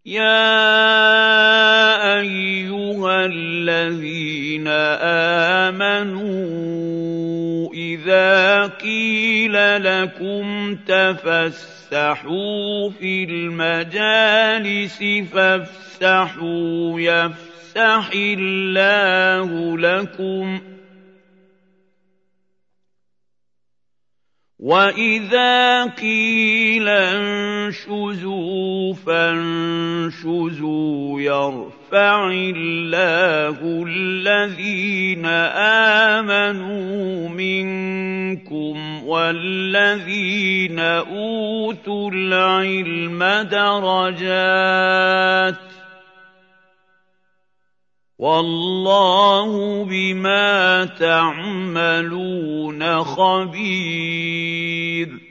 يَا أَيُّهَا الَّذِينَ آمَنُوا إِذَا قِيلَ لَكُمْ تَفَسَّحُوا فِي الْمَجَالِسِ فَافْسَحُوا يَفْسَحِ اللَّهُ لَكُمْ ۖ وَإِذَا قِيلَ انشُزُوا فَانشُزُوا يَرْفَعِ اللَّهُ الَّذِينَ آمَنُوا مِنكُمْ وَالَّذِينَ أُوتُوا الْعِلْمَ دَرَجَاتٍ ۚ وَاللَّهُ بِمَا تَعْمَلُونَ خَبِيرٌ